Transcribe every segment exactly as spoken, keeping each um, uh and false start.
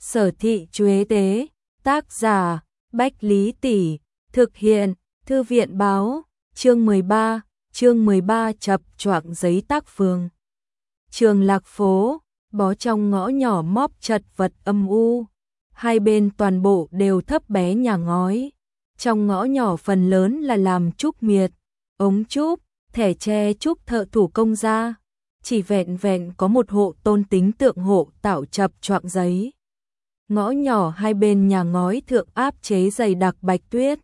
Sở thị Chuế Tế, tác giả, Bách Lý Tỷ, thực hiện, Thư viện báo, chương mười ba, chương mười ba chập choạng giấy tác phường. Trường Lạc Phố, bó trong ngõ nhỏ móp chật vật âm u, hai bên toàn bộ đều thấp bé nhà ngói. Trong ngõ nhỏ phần lớn là làm trúc miệt, ống trúc, thẻ tre trúc thợ thủ công ra. Chỉ vẹn vẹn có một hộ tôn tính tượng hộ tạo chập choạng giấy. Ngõ nhỏ hai bên nhà ngói thượng áp chế dày đặc bạch tuyết.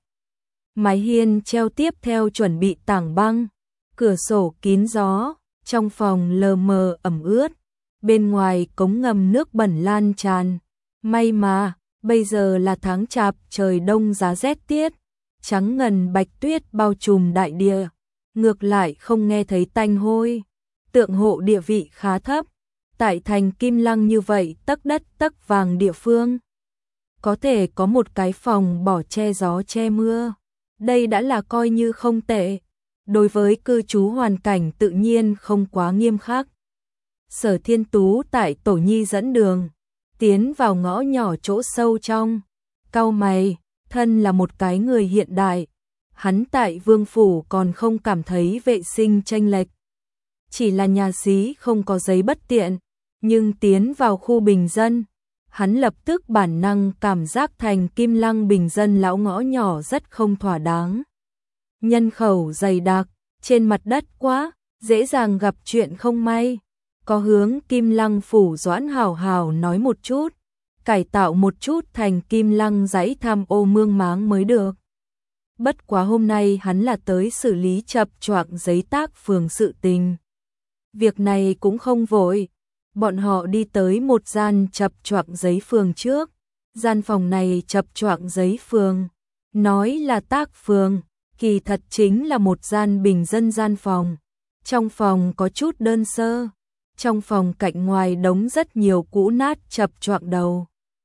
Mái hiên treo tiếp theo chuẩn bị tảng băng, cửa sổ kín gió, trong phòng lờ mờ ẩm ướt, bên ngoài cống ngầm nước bẩn lan tràn. May mà, bây giờ là tháng chạp trời đông giá rét tiết, trắng ngần bạch tuyết bao trùm đại địa, ngược lại không nghe thấy tanh hôi. Tượng hộ địa vị khá thấp, tại thành Kim Lăng như vậy tấc đất tấc vàng địa phương. Có thể có một cái phòng bỏ che gió che mưa, đây đã là coi như không tệ. Đối với cư trú hoàn cảnh tự nhiên không quá nghiêm khắc. Sở Thiên Tú tại Tổ Nhi dẫn đường, tiến vào ngõ nhỏ chỗ sâu trong, cau mày, thân là một cái người hiện đại. Hắn tại Vương Phủ còn không cảm thấy vệ sinh chênh lệch. Chỉ là nhà xí không có giấy bất tiện, nhưng tiến vào khu bình dân, hắn lập tức bản năng cảm giác thành Kim Lăng bình dân lão ngõ nhỏ rất không thỏa đáng. Nhân khẩu dày đặc, trên mặt đất quá, dễ dàng gặp chuyện không may. Có hướng Kim Lăng Phủ Doãn hào hào nói một chút, cải tạo một chút thành Kim Lăng dãy tham ô mương máng mới được. Bất quá hôm nay hắn là tới xử lý chập choạng giấy tác phường sự tình. Việc này cũng không vội, bọn họ đi tới một gian chập choạng giấy phường trước. Gian phòng này chập choạng giấy phường, nói là tác phường, kỳ thật chính là một gian bình dân gian phòng. Trong phòng có chút đơn sơ, trong phòng cạnh ngoài đống rất nhiều cũ nát chập choạng đầu.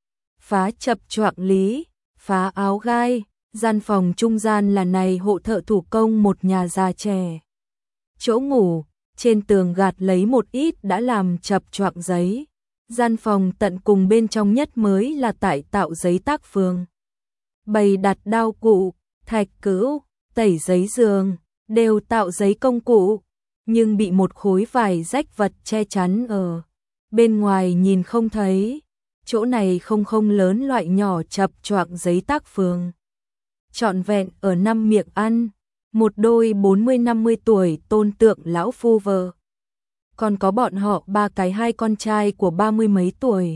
Phá chập choạng lý, phá áo gai, gian phòng trung gian là này hộ thợ thủ công một nhà già trẻ. Chỗ ngủ, trên tường gạt lấy một ít đã làm chập choạng giấy. Gian phòng tận cùng bên trong nhất mới là tại tạo giấy tác phường. Bày đặt đao cụ, thạch cữu, tẩy giấy giường, đều tạo giấy công cụ, nhưng bị một khối vải rách vật che chắn ở bên ngoài nhìn không thấy. Chỗ này không không lớn loại nhỏ chập choạng giấy tác phường. Trọn vẹn ở năm miệng ăn, một đôi bốn mươi năm mươi tuổi tôn tượng lão phu vợ. Còn có bọn họ ba cái hai con trai của ba mươi mấy tuổi.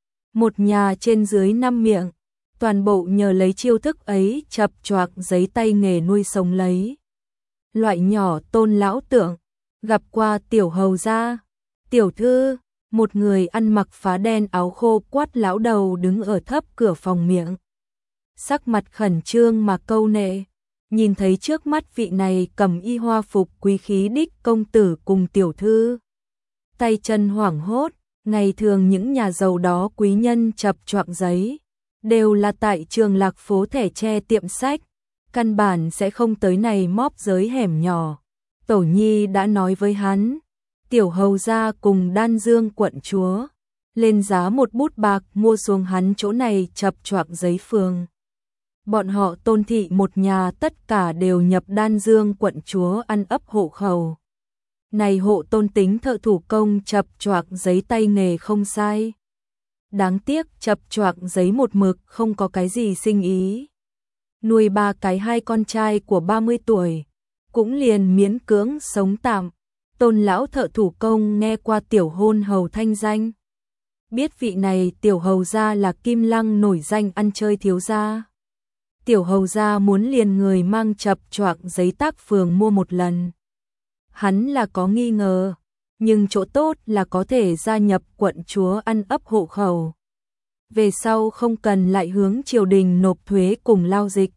Một nhà trên dưới năm miệng, toàn bộ nhờ lấy chiêu thức ấy chập choạng giấy tay nghề nuôi sống lấy. Loại nhỏ tôn lão tượng, gặp qua tiểu hầu gia, tiểu thư, một người ăn mặc phá đen áo khô quát lão đầu đứng ở thấp cửa phòng miệng. Sắc mặt khẩn trương mà câu nệ, nhìn thấy trước mắt vị này cầm y hoa phục quý khí đích công tử cùng tiểu thư. Tay chân hoảng hốt, ngày thường những nhà giàu đó quý nhân chập choạng giấy, đều là tại Trường Lạc Phố thẻ tre tiệm sách, căn bản sẽ không tới này móp giới hẻm nhỏ. Tổ Nhi đã nói với hắn, tiểu hầu gia cùng Đan Dương quận chúa, lên giá một bút bạc mua xuống hắn chỗ này chập choạng giấy phường. Bọn họ Tôn thị một nhà tất cả đều nhập Đan Dương quận chúa ăn ấp hộ khẩu. Này hộ Tôn tính thợ thủ công chập choạng giấy tay nghề không sai. Đáng tiếc chập choạng giấy một mực không có cái gì sinh ý. Nuôi ba cái hai con trai của ba mươi tuổi, cũng liền miễn cưỡng sống tạm. Tôn lão thợ thủ công nghe qua tiểu hôn hầu thanh danh. Biết vị này tiểu hầu gia là Kim Lăng nổi danh ăn chơi thiếu gia. Tiểu hầu gia muốn liền người mang chập choạng giấy tác phường mua một lần. Hắn là có nghi ngờ, nhưng chỗ tốt là có thể gia nhập quận chúa ăn ấp hộ khẩu. Về sau không cần lại hướng triều đình nộp thuế cùng lao dịch.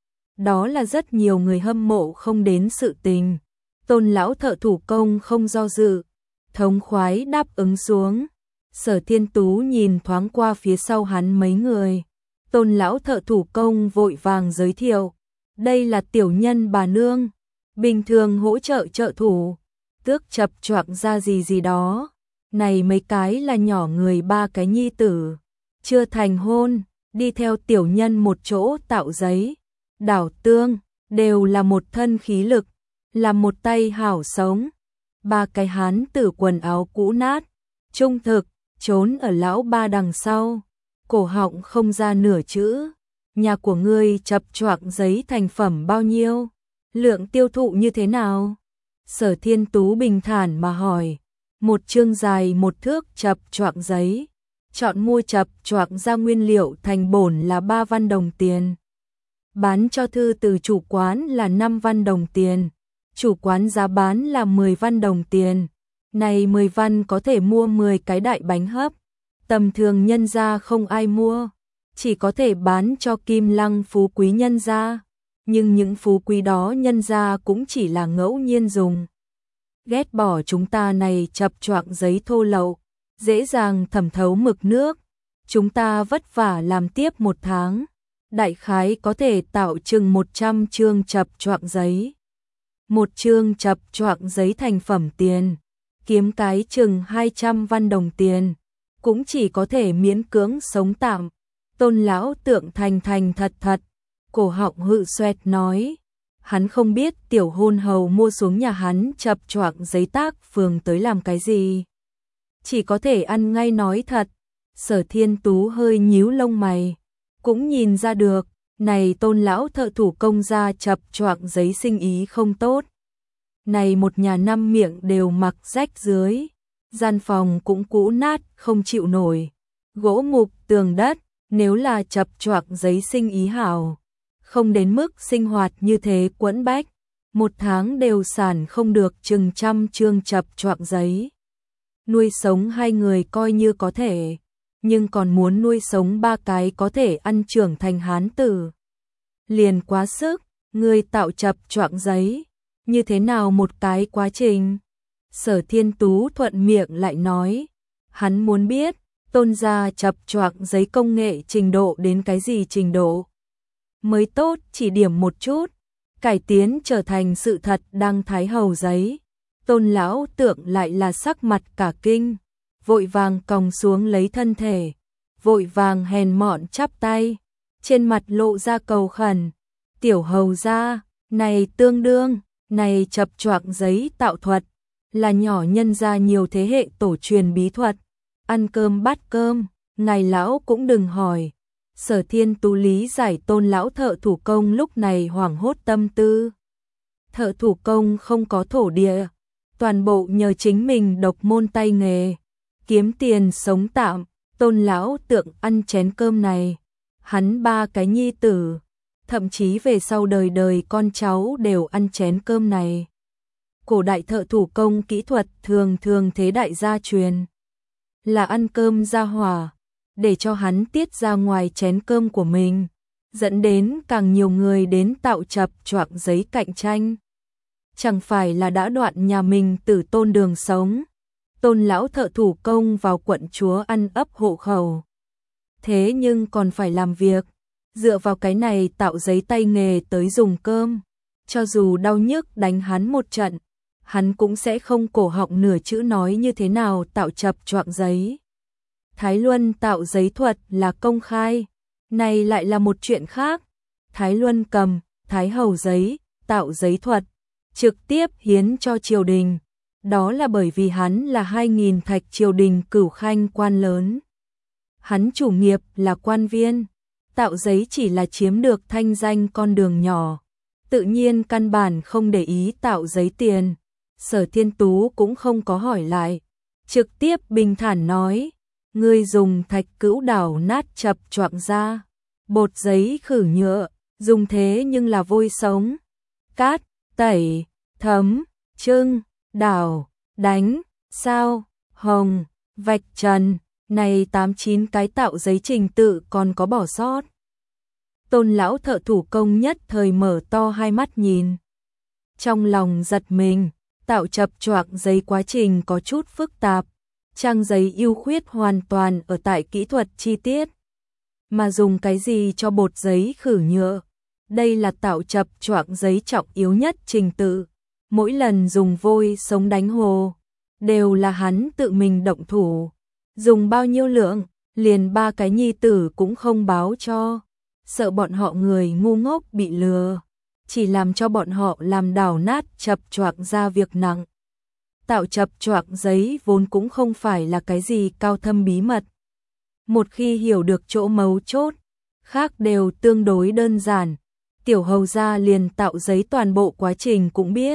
Đó là rất nhiều người hâm mộ không đến sự tình. Tôn lão thợ thủ công không do dự, thống khoái đáp ứng xuống. Sở Thiên Tú nhìn thoáng qua phía sau hắn mấy người. Tôn lão thợ thủ công vội vàng giới thiệu, đây là tiểu nhân bà nương, bình thường hỗ trợ trợ thủ, tước chập choạng ra gì gì đó. Này mấy cái là nhỏ người ba cái nhi tử, chưa thành hôn, đi theo tiểu nhân một chỗ tạo giấy, đảo tương, đều là một thân khí lực, là một tay hảo sống. Ba cái hán tử quần áo cũ nát, trung thực, trốn ở lão ba đằng sau, cổ họng không ra nửa chữ. Nhà của ngươi chập choạng giấy thành phẩm bao nhiêu? Lượng tiêu thụ như thế nào? Sở Thiên Tú bình thản mà hỏi. Một chương dài một thước chập choạng giấy, chọn mua chập choạng ra nguyên liệu thành bổn là ba văn đồng tiền. Bán cho thư từ chủ quán là năm văn đồng tiền, chủ quán giá bán là mười văn đồng tiền. Này mười văn có thể mua mười cái đại bánh hấp, tầm thường nhân gia không ai mua, chỉ có thể bán cho Kim Lăng phú quý nhân gia, nhưng những phú quý đó nhân gia cũng chỉ là ngẫu nhiên dùng. Ghét bỏ chúng ta này chập choạng giấy thô lậu, dễ dàng thẩm thấu mực nước. Chúng ta vất vả làm tiếp một tháng, đại khái có thể tạo chừng một trăm chương chập choạng giấy. Một chương chập choạng giấy thành phẩm tiền, kiếm cái chừng hai trăm văn đồng tiền, cũng chỉ có thể miễn cưỡng sống tạm. Tôn lão tượng thành thành thật thật, cổ họng hự xoẹt nói. Hắn không biết tiểu hôn hầu mua xuống nhà hắn chập choạng giấy tác phường tới làm cái gì. Chỉ có thể ăn ngay nói thật. Sở Thiên Tú hơi nhíu lông mày, cũng nhìn ra được, này Tôn lão thợ thủ công ra chập choạng giấy sinh ý không tốt. Này một nhà năm miệng đều mặc rách dưới, gian phòng cũng cũ nát không chịu nổi, gỗ mục tường đất, nếu là chập choạng giấy sinh ý hảo, không đến mức sinh hoạt như thế quẫn bách, một tháng đều sản không được chừng trăm chương chập choạng giấy. Nuôi sống hai người coi như có thể, nhưng còn muốn nuôi sống ba cái có thể ăn trưởng thành hán tử. Liền quá sức, người tạo chập choạng giấy, như thế nào một cái quá trình? Sở Thiên Tú thuận miệng lại nói, hắn muốn biết, Tôn gia chập choạng giấy công nghệ trình độ đến cái gì trình độ? Mới tốt chỉ điểm một chút, cải tiến trở thành sự thật đang thái hầu giấy. Tôn lão tượng lại là sắc mặt cả kinh, vội vàng còng xuống lấy thân thể, vội vàng hèn mọn chắp tay, trên mặt lộ ra cầu khẩn. Tiểu hầu gia, này tương đương, này chập choạng giấy tạo thuật, là nhỏ nhân gia nhiều thế hệ tổ truyền bí thuật, ăn cơm bát cơm, ngài lão cũng đừng hỏi. Sở Thiên Tú lý giải Tôn lão thợ thủ công lúc này hoảng hốt tâm tư. Thợ thủ công không có thổ địa, toàn bộ nhờ chính mình độc môn tay nghề, kiếm tiền sống tạm. Tôn lão tượng ăn chén cơm này, hắn ba cái nhi tử, thậm chí về sau đời đời con cháu đều ăn chén cơm này. Cổ đại thợ thủ công kỹ thuật thường thường thế đại gia truyền, là ăn cơm ra hỏa, để cho hắn tiết ra ngoài chén cơm của mình, dẫn đến càng nhiều người đến tạo chập choạng giấy cạnh tranh. Chẳng phải là đã đoạn nhà mình tử tôn đường sống. Tôn lão thợ thủ công vào quận chúa ăn ấp hộ khẩu, thế nhưng còn phải làm việc, dựa vào cái này tạo giấy tay nghề tới dùng cơm. Cho dù đau nhức đánh hắn một trận, hắn cũng sẽ không cổ họng nửa chữ nói như thế nào tạo chập choạng giấy. Thái Luân tạo giấy thuật là công khai, này lại là một chuyện khác. Thái Luân cầm Thái Hầu giấy, tạo giấy thuật, trực tiếp hiến cho triều đình. Đó là bởi vì hắn là hai nghìn thạch triều đình cửu khanh quan lớn. Hắn chủ nghiệp là quan viên, tạo giấy chỉ là chiếm được thanh danh con đường nhỏ, tự nhiên căn bản không để ý tạo giấy tiền. Sở Thiên Tú cũng không có hỏi lại, trực tiếp bình thản nói, ngươi dùng thạch cữu đảo nát chập choạng ra, bột giấy khử nhựa, dùng thế nhưng là vôi sống, cát, tẩy, thấm, trưng, đảo, đánh, sao, hồng, vạch trần, này tám chín cái tạo giấy trình tự còn có bỏ sót. Tôn lão thợ thủ công nhất thời mở to hai mắt nhìn, trong lòng giật mình. Tạo chập choạng giấy quá trình có chút phức tạp, trang giấy ưu khuyết hoàn toàn ở tại kỹ thuật chi tiết. Mà dùng cái gì cho bột giấy khử nhựa? Đây là tạo chập choạng giấy trọng yếu nhất trình tự. Mỗi lần dùng vôi sống đánh hồ, đều là hắn tự mình động thủ. Dùng bao nhiêu lượng, liền ba cái nhi tử cũng không báo cho, sợ bọn họ người ngu ngốc bị lừa, chỉ làm cho bọn họ làm đảo nát chập choạc ra việc nặng. Tạo chập choạc giấy vốn cũng không phải là cái gì cao thâm bí mật. Một khi hiểu được chỗ mấu chốt, khác đều tương đối đơn giản, tiểu hầu gia liền tạo giấy toàn bộ quá trình cũng biết.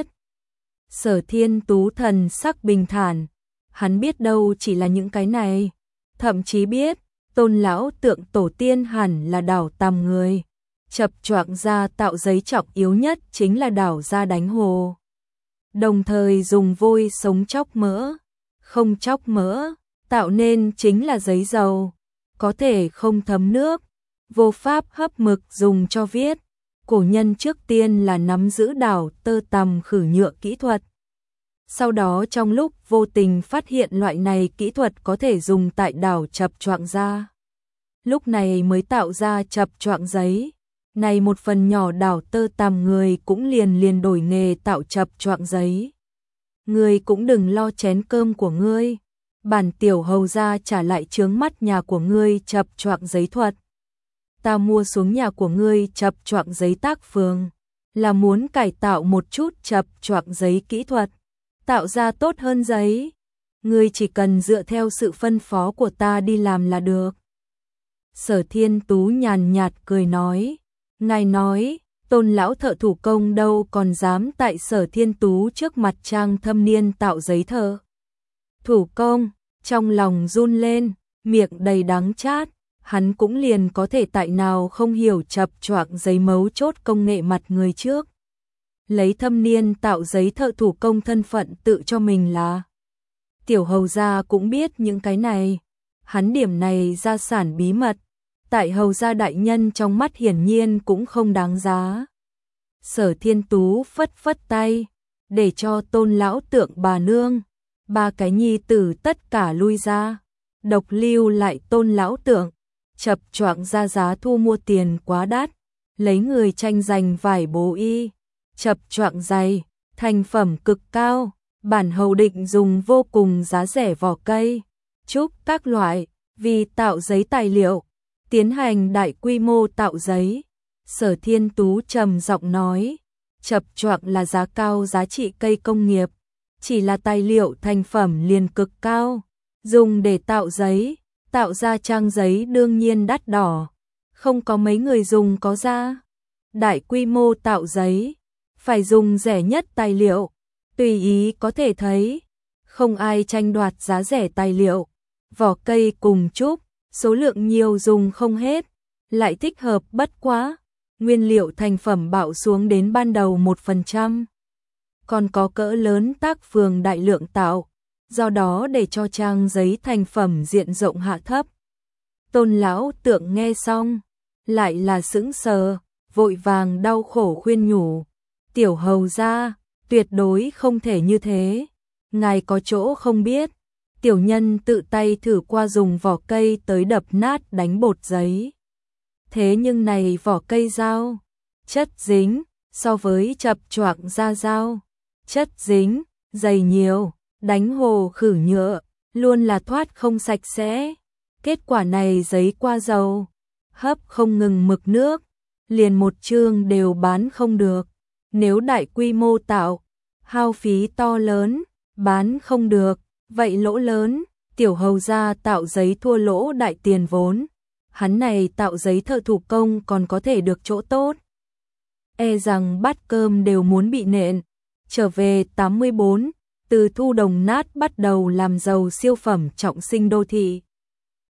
Sở Thiên Tú thần sắc bình thản, hắn biết đâu chỉ là những cái này, thậm chí biết, Tôn lão tượng tổ tiên hẳn là đảo tầm người, chập choạng ra tạo giấy trọng yếu nhất chính là đảo ra đánh hồ. Đồng thời dùng vôi sống chóc mỡ, không chóc mỡ, tạo nên chính là giấy dầu, có thể không thấm nước, vô pháp hấp mực dùng cho viết. Cổ nhân trước tiên là nắm giữ đảo tơ tằm khử nhựa kỹ thuật. Sau đó trong lúc vô tình phát hiện loại này kỹ thuật có thể dùng tại đảo chập choạng da. Lúc này mới tạo ra chập choạng giấy. Này một phần nhỏ đảo tơ tằm người cũng liền liền đổi nghề tạo chập choạng giấy. Ngươi cũng đừng lo chén cơm của ngươi. Bản tiểu hầu gia trả lại chướng mắt nhà của ngươi chập choạng giấy thuật. Ta mua xuống nhà của ngươi chập choạng giấy tác phường, là muốn cải tạo một chút chập choạng giấy kỹ thuật, tạo ra tốt hơn giấy. Ngươi chỉ cần dựa theo sự phân phó của ta đi làm là được. Sở Thiên Tú nhàn nhạt cười nói, ngài nói, Tôn lão thợ thủ công đâu còn dám tại Sở Thiên Tú trước mặt trang thâm niên tạo giấy thợ thủ công, trong lòng run lên, miệng đầy đắng chát. Hắn cũng liền có thể tại nào không hiểu chập choạng giấy mấu chốt công nghệ mặt người trước. Lấy thâm niên tạo giấy thợ thủ công thân phận tự cho mình là. Tiểu hầu gia cũng biết những cái này. Hắn điểm này gia sản bí mật. Tại hầu gia đại nhân trong mắt hiển nhiên cũng không đáng giá. Sở Thiên Tú phất phất tay. Để cho Tôn lão tượng bà nương. Ba cái nhi tử tất cả lui ra. Độc lưu lại Tôn lão tượng. Chập choạng ra giá thu mua tiền quá đắt, lấy người tranh giành vải bố y, chập choạng dày, thành phẩm cực cao, bản hầu định dùng vô cùng giá rẻ vỏ cây, trúc các loại, vì tạo giấy tài liệu, tiến hành đại quy mô tạo giấy. Sở Thiên Tú trầm giọng nói, chập choạng là giá cao giá trị cây công nghiệp, chỉ là tài liệu thành phẩm liền cực cao, dùng để tạo giấy. Tạo ra trang giấy đương nhiên đắt đỏ, không có mấy người dùng có ra. Đại quy mô tạo giấy, phải dùng rẻ nhất tài liệu, tùy ý có thể thấy, không ai tranh đoạt giá rẻ tài liệu. Vỏ cây cùng trúc, số lượng nhiều dùng không hết, lại thích hợp bất quá, nguyên liệu thành phẩm bạo xuống đến ban đầu một phần trăm. Còn có cỡ lớn tác phường đại lượng tạo. Do đó để cho trang giấy thành phẩm diện rộng hạ thấp. Tôn lão tượng nghe xong, lại là sững sờ, vội vàng đau khổ khuyên nhủ. Tiểu hầu gia, tuyệt đối không thể như thế. Ngài có chỗ không biết, tiểu nhân tự tay thử qua dùng vỏ cây tới đập nát đánh bột giấy. Thế nhưng này vỏ cây dao, chất dính, so với chập choạng da dao, chất dính, dày nhiều. Đánh hồ khử nhựa, luôn là thoát không sạch sẽ. Kết quả này giấy qua dầu, hấp không ngừng mực nước, liền một chương đều bán không được. Nếu đại quy mô tạo, hao phí to lớn, bán không được, vậy lỗ lớn. Tiểu hầu gia tạo giấy thua lỗ đại tiền vốn. Hắn này tạo giấy thợ thủ công còn có thể được chỗ tốt. E rằng bát cơm đều muốn bị nện. Trở về tám mươi bốn. Từ thu đồng nát bắt đầu làm giàu siêu phẩm trọng sinh đô thị.